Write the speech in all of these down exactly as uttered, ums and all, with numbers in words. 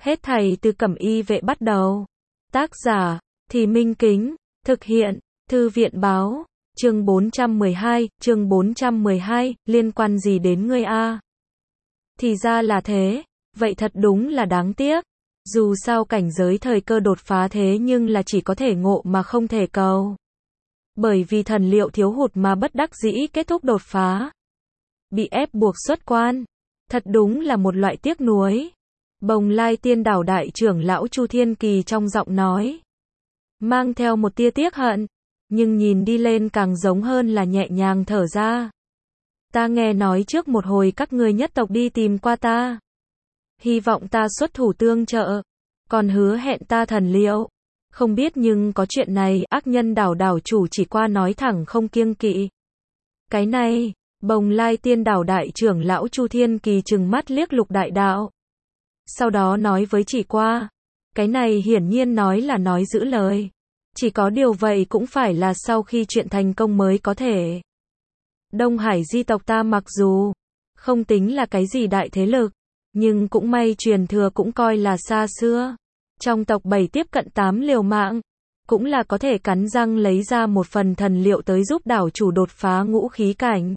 Hết thảy từ Cẩm Y Vệ bắt đầu. Tác giả, Thì Minh Kính, thực hiện, Thư viện báo, chương bốn trăm mười hai, chương bốn trăm mười hai, liên quan gì đến ngươi a? Thì ra là thế, vậy thật đúng là đáng tiếc. Dù sao cảnh giới thời cơ đột phá thế nhưng là chỉ có thể ngộ mà không thể cầu. Bởi vì thần liệu thiếu hụt mà bất đắc dĩ kết thúc đột phá. Bị ép buộc xuất quan. Thật đúng là một loại tiếc nuối. Bồng Lai Tiên Đảo đại trưởng lão Chu Thiên Kỳ trong giọng nói. Mang theo một tia tiếc hận. Nhưng nhìn đi lên càng giống hơn là nhẹ nhàng thở ra. Ta nghe nói trước một hồi các ngươi nhất tộc đi tìm qua ta. Hy vọng ta xuất thủ tương trợ. Còn hứa hẹn ta thần liệu. Không biết nhưng có chuyện này ác nhân đảo đảo chủ chỉ qua nói thẳng không kiêng kỵ. Cái này, Bồng Lai Tiên Đảo đại trưởng lão Chu Thiên Kỳ trừng mắt liếc Lục đại đạo. Sau đó nói với chỉ qua. Cái này hiển nhiên nói là nói giữ lời. Chỉ có điều vậy cũng phải là sau khi chuyện thành công mới có thể. Đông Hải di tộc ta mặc dù không tính là cái gì đại thế lực, nhưng cũng may truyền thừa cũng coi là xa xưa. Trong tộc bảy tiếp cận tám liều mạng, cũng là có thể cắn răng lấy ra một phần thần liệu tới giúp đảo chủ đột phá ngũ khí cảnh.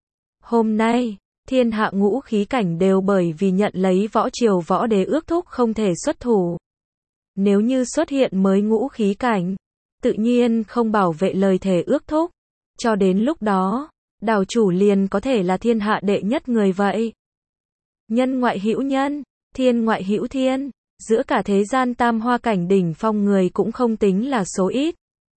Hôm nay, thiên hạ ngũ khí cảnh đều bởi vì nhận lấy võ triều võ đế ước thúc không thể xuất thủ. Nếu như xuất hiện mới ngũ khí cảnh, tự nhiên không bảo vệ lời thề ước thúc. Cho đến lúc đó, đảo chủ liền có thể là thiên hạ đệ nhất người vậy. Nhân ngoại hữu nhân, thiên ngoại hữu thiên, giữa cả thế gian tam hoa cảnh đỉnh phong người cũng không tính là số ít.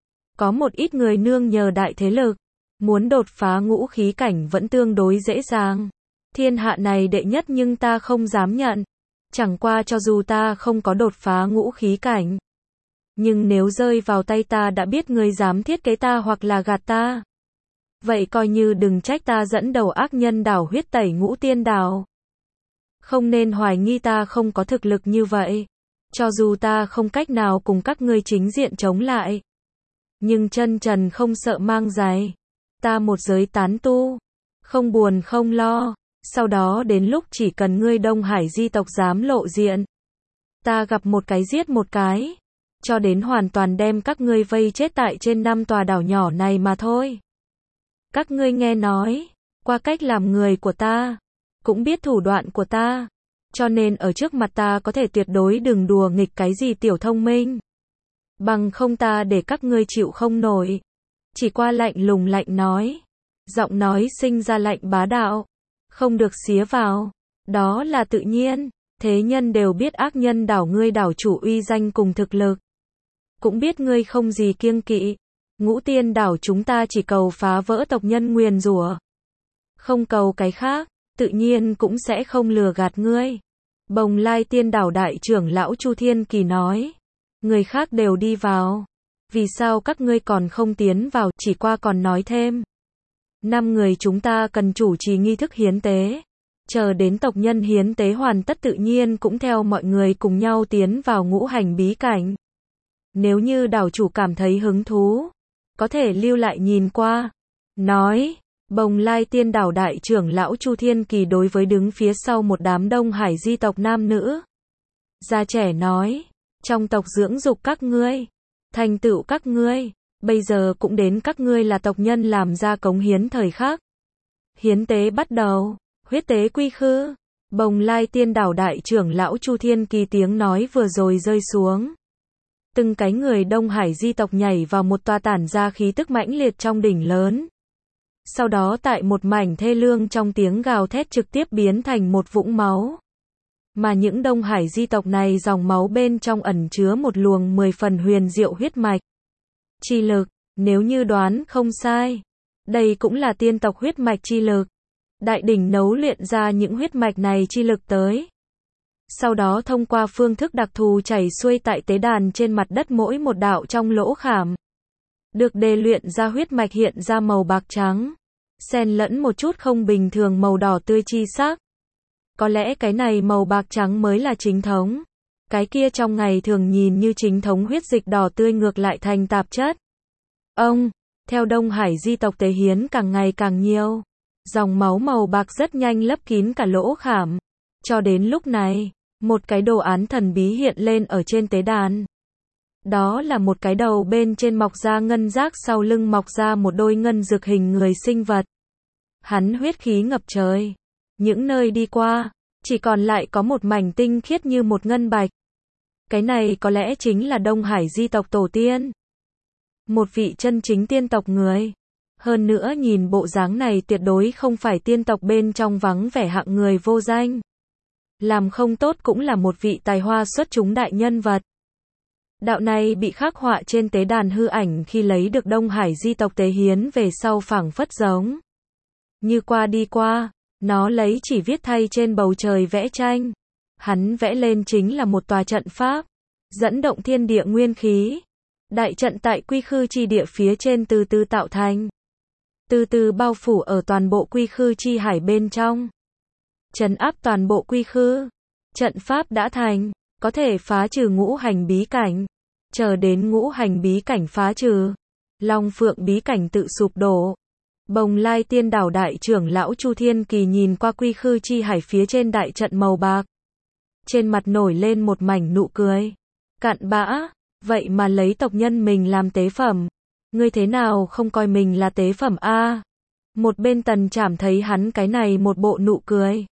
Có một ít người nương nhờ đại thế lực, muốn đột phá ngũ khí cảnh vẫn tương đối dễ dàng. Thiên hạ này đệ nhất nhưng ta không dám nhận. Chẳng qua cho dù ta không có đột phá ngũ khí cảnh. Nhưng nếu rơi vào tay ta đã biết ngươi dám thiết kế ta hoặc là gạt ta. Vậy coi như đừng trách ta dẫn đầu ác nhân đảo huyết tẩy ngũ tiên đảo. Không nên hoài nghi ta không có thực lực như vậy. Cho dù ta không cách nào cùng các ngươi chính diện chống lại. Nhưng chân trần không sợ mang giày. Ta một giới tán tu. Không buồn không lo. Sau đó đến lúc chỉ cần ngươi Đông Hải di tộc dám lộ diện. Ta gặp một cái giết một cái. Cho đến hoàn toàn đem các ngươi vây chết tại trên năm tòa đảo nhỏ này mà thôi. Các ngươi nghe nói, qua cách làm người của ta, cũng biết thủ đoạn của ta. Cho nên ở trước mặt ta có thể tuyệt đối đừng đùa nghịch cái gì tiểu thông minh. Bằng không ta để các ngươi chịu không nổi. Chỉ qua lạnh lùng lạnh nói. Giọng nói sinh ra lạnh bá đạo. Không được xía vào. Đó là tự nhiên. Thế nhân đều biết ác nhân đảo ngươi đảo chủ uy danh cùng thực lực. Cũng biết ngươi không gì kiêng kỵ. Ngũ tiên đảo chúng ta chỉ cầu phá vỡ tộc nhân nguyền rủa. Không cầu cái khác. Tự nhiên cũng sẽ không lừa gạt ngươi. Bồng Lai Tiên Đảo đại trưởng lão Chu Thiên Kỳ nói. Người khác đều đi vào. Vì sao các ngươi còn không tiến vào? Chỉ qua còn nói thêm. Năm người chúng ta cần chủ trì nghi thức hiến tế. Chờ đến tộc nhân hiến tế hoàn tất tự nhiên cũng theo mọi người cùng nhau tiến vào ngũ hành bí cảnh. Nếu như đảo chủ cảm thấy hứng thú, có thể lưu lại nhìn qua. Nói. Bồng Lai Tiên Đảo đại trưởng lão Chu Thiên Kỳ đối với đứng phía sau một đám Đông Hải di tộc nam nữ. Già trẻ nói, trong tộc dưỡng dục các ngươi, thành tựu các ngươi, bây giờ cũng đến các ngươi là tộc nhân làm ra cống hiến thời khắc. Hiến tế bắt đầu, huyết tế quy khư. Bồng Lai Tiên Đảo đại trưởng lão Chu Thiên Kỳ tiếng nói vừa rồi rơi xuống. Từng cái người Đông Hải di tộc nhảy vào một tòa tản ra khí tức mãnh liệt trong đỉnh lớn. Sau đó tại một mảnh thê lương trong tiếng gào thét trực tiếp biến thành một vũng máu. Mà những Đông Hải di tộc này dòng máu bên trong ẩn chứa một luồng mười phần huyền diệu huyết mạch. Chi lực, nếu như đoán không sai. Đây cũng là tiên tộc huyết mạch chi lực. Đại đỉnh nấu luyện ra những huyết mạch này chi lực tới. Sau đó thông qua phương thức đặc thù chảy xuôi tại tế đàn trên mặt đất mỗi một đạo trong lỗ khảm. Được đề luyện ra huyết mạch hiện ra màu bạc trắng. Xen lẫn một chút không bình thường màu đỏ tươi chi sắc. Có lẽ cái này màu bạc trắng mới là chính thống. Cái kia trong ngày thường nhìn như chính thống huyết dịch đỏ tươi ngược lại thành tạp chất. Ông, theo Đông Hải di tộc tế hiến càng ngày càng nhiều. Dòng máu màu bạc rất nhanh lấp kín cả lỗ khảm. Cho đến lúc này, Một cái đồ án thần bí hiện lên ở trên tế đàn. Đó là một cái đầu bên trên mọc ra ngân giác, sau lưng mọc ra một đôi ngân dực hình người sinh vật. Hắn huyết khí ngập trời. Những nơi đi qua, chỉ còn lại có một mảnh tinh khiết như một ngân bạch. Cái này có lẽ chính là Đông Hải di tộc tổ tiên. Một vị chân chính tiên tộc người. Hơn nữa nhìn bộ dáng này tuyệt đối không phải tiên tộc bên trong vắng vẻ hạng người vô danh. Làm không tốt cũng là một vị tài hoa xuất chúng đại nhân vật. Đạo này bị khắc họa trên tế đàn hư ảnh khi lấy được Đông Hải di tộc tế hiến về sau phảng phất giống như qua đi qua, nó lấy chỉ viết thay trên bầu trời vẽ tranh. Hắn vẽ lên chính là một tòa trận pháp, dẫn động thiên địa nguyên khí. Đại trận tại quy khư chi địa phía trên từ từ tạo thành, từ từ bao phủ ở toàn bộ quy khư chi hải bên trong, trấn áp toàn bộ quy khư. Trận pháp đã thành, có thể phá trừ ngũ hành bí cảnh. Chờ đến ngũ hành bí cảnh phá trừ, Long Phượng bí cảnh tự sụp đổ. Bồng Lai Tiên Đảo đại trưởng lão Chu Thiên Kỳ nhìn qua quy khư chi hải phía trên đại trận màu bạc. Trên mặt nổi lên một mảnh nụ cười. Cặn bã, vậy mà lấy tộc nhân mình làm tế phẩm. Ngươi thế nào không coi mình là tế phẩm a? Một bên Tần Trảm thấy hắn cái này một bộ nụ cười,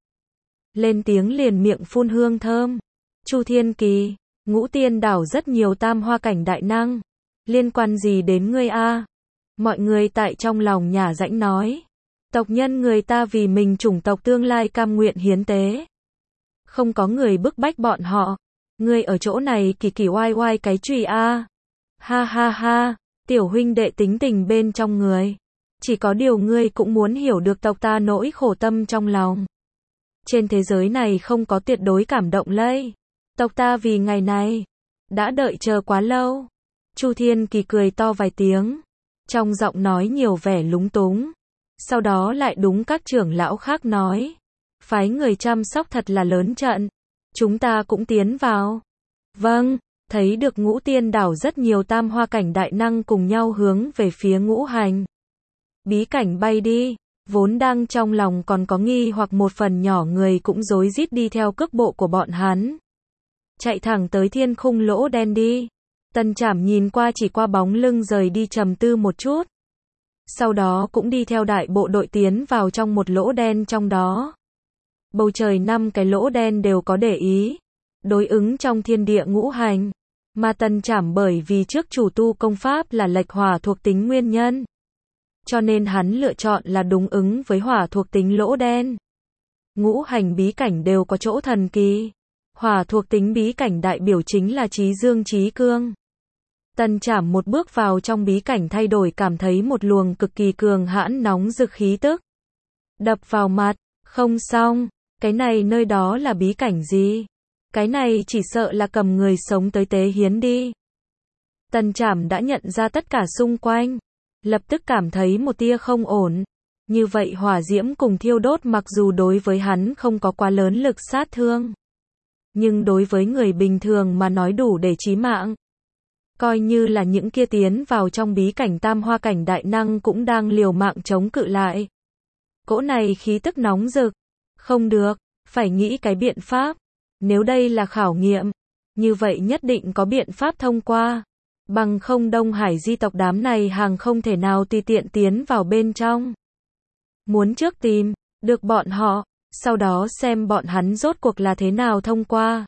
lên tiếng liền miệng phun hương thơm. Chu Thiên Kỳ, Ngũ Tiên Đảo rất nhiều tam hoa cảnh đại năng. Liên quan gì đến ngươi a? Mọi người tại trong lòng nhả rãnh nói. Tộc nhân người ta vì mình chủng tộc tương lai cam nguyện hiến tế. Không có người bức bách bọn họ. Ngươi ở chỗ này kỳ kỳ oai oai cái chùy a. Ha ha ha, tiểu huynh đệ tính tình bên trong người. Chỉ có điều ngươi cũng muốn hiểu được tộc ta nỗi khổ tâm trong lòng. Trên thế giới này không có tuyệt đối cảm động lây. Tộc ta vì ngày này đã đợi chờ quá lâu. Chu Thiên Kỳ cười to vài tiếng, trong giọng nói nhiều vẻ lúng túng. Sau đó lại đúng các trưởng lão khác nói, phái người chăm sóc thật là lớn trận. Chúng ta cũng tiến vào. Vâng, thấy được Ngũ Tiên Đảo rất nhiều tam hoa cảnh đại năng cùng nhau hướng về phía ngũ hành bí cảnh bay đi. Vốn đang trong lòng còn có nghi hoặc một phần nhỏ người cũng rối rít đi theo cước bộ của bọn hắn, chạy thẳng tới thiên khung lỗ đen đi. Tần Trảm nhìn qua chỉ qua bóng lưng rời đi trầm tư một chút. Sau đó cũng đi theo đại bộ đội tiến vào trong một lỗ đen trong đó. Bầu trời năm cái lỗ đen đều có để ý, đối ứng trong thiên địa ngũ hành. Mà Tần Trảm bởi vì trước chủ tu công pháp là lệch hỏa thuộc tính nguyên nhân, cho nên hắn lựa chọn là đúng ứng với hỏa thuộc tính lỗ đen. Ngũ hành bí cảnh đều có chỗ thần kỳ. Hỏa thuộc tính bí cảnh đại biểu chính là trí dương trí cương. Tần Trảm một bước vào trong bí cảnh thay đổi cảm thấy một luồng cực kỳ cường hãn nóng rực khí tức đập vào mặt. Không xong, cái này nơi đó là bí cảnh gì? Cái này chỉ sợ là cầm người sống tới tế hiến đi. Tần Trảm đã nhận ra tất cả xung quanh, lập tức cảm thấy một tia không ổn. Như vậy hỏa diễm cùng thiêu đốt mặc dù đối với hắn không có quá lớn lực sát thương, nhưng đối với người bình thường mà nói đủ để chí mạng. Coi như là những kia tiến vào trong bí cảnh tam hoa cảnh đại năng cũng đang liều mạng chống cự lại. Cỗ này khí tức nóng rực. Không được, phải nghĩ cái biện pháp. Nếu đây là khảo nghiệm, như vậy nhất định có biện pháp thông qua. Bằng không Đông Hải di tộc đám này hàng không thể nào tùy tiện tiến vào bên trong. Muốn trước tìm được bọn họ, sau đó xem bọn hắn rốt cuộc là thế nào thông qua.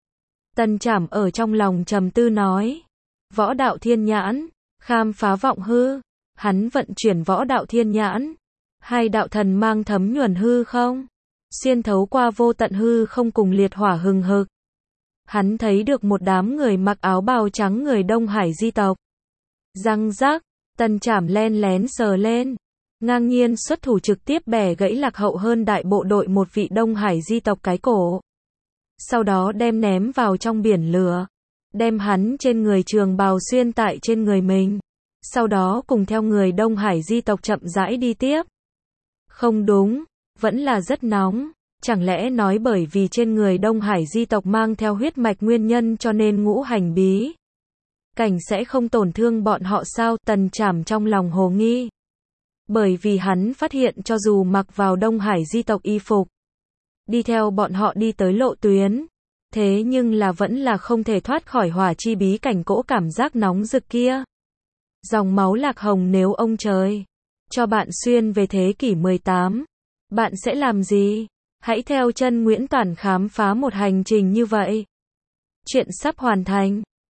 Tần Trảm ở trong lòng trầm tư nói. Võ đạo thiên nhãn, khám phá vọng hư. Hắn vận chuyển võ đạo thiên nhãn. Hai đạo thần mang thấm nhuần hư không, xuyên thấu qua vô tận hư không cùng liệt hỏa hừng hực. Hắn thấy được một đám người mặc áo bào trắng người Đông Hải di tộc. Răng rác, Tần Trảm len lén sờ lên, ngang nhiên xuất thủ trực tiếp bẻ gãy lạc hậu hơn đại bộ đội một vị Đông Hải di tộc cái cổ. Sau đó đem ném vào trong biển lửa, đem hắn trên người trường bào xuyên tại trên người mình. Sau đó cùng theo người Đông Hải di tộc chậm rãi đi tiếp. Không đúng, vẫn là rất nóng. Chẳng lẽ nói bởi vì trên người Đông Hải di tộc mang theo huyết mạch nguyên nhân cho nên ngũ hành bí cảnh sẽ không tổn thương bọn họ sao? Tần Trảm trong lòng hồ nghi. Bởi vì hắn phát hiện cho dù mặc vào Đông Hải di tộc y phục, đi theo bọn họ đi tới lộ tuyến, Thế nhưng là vẫn là không thể thoát khỏi hỏa chi bí cảnh cỗ cảm giác nóng rực kia. Dòng máu lạc hồng nếu ông trời cho bạn xuyên về thế kỷ mười tám, bạn sẽ làm gì? Hãy theo chân Nguyễn Toản khám phá một hành trình như vậy. Chuyện sắp hoàn thành.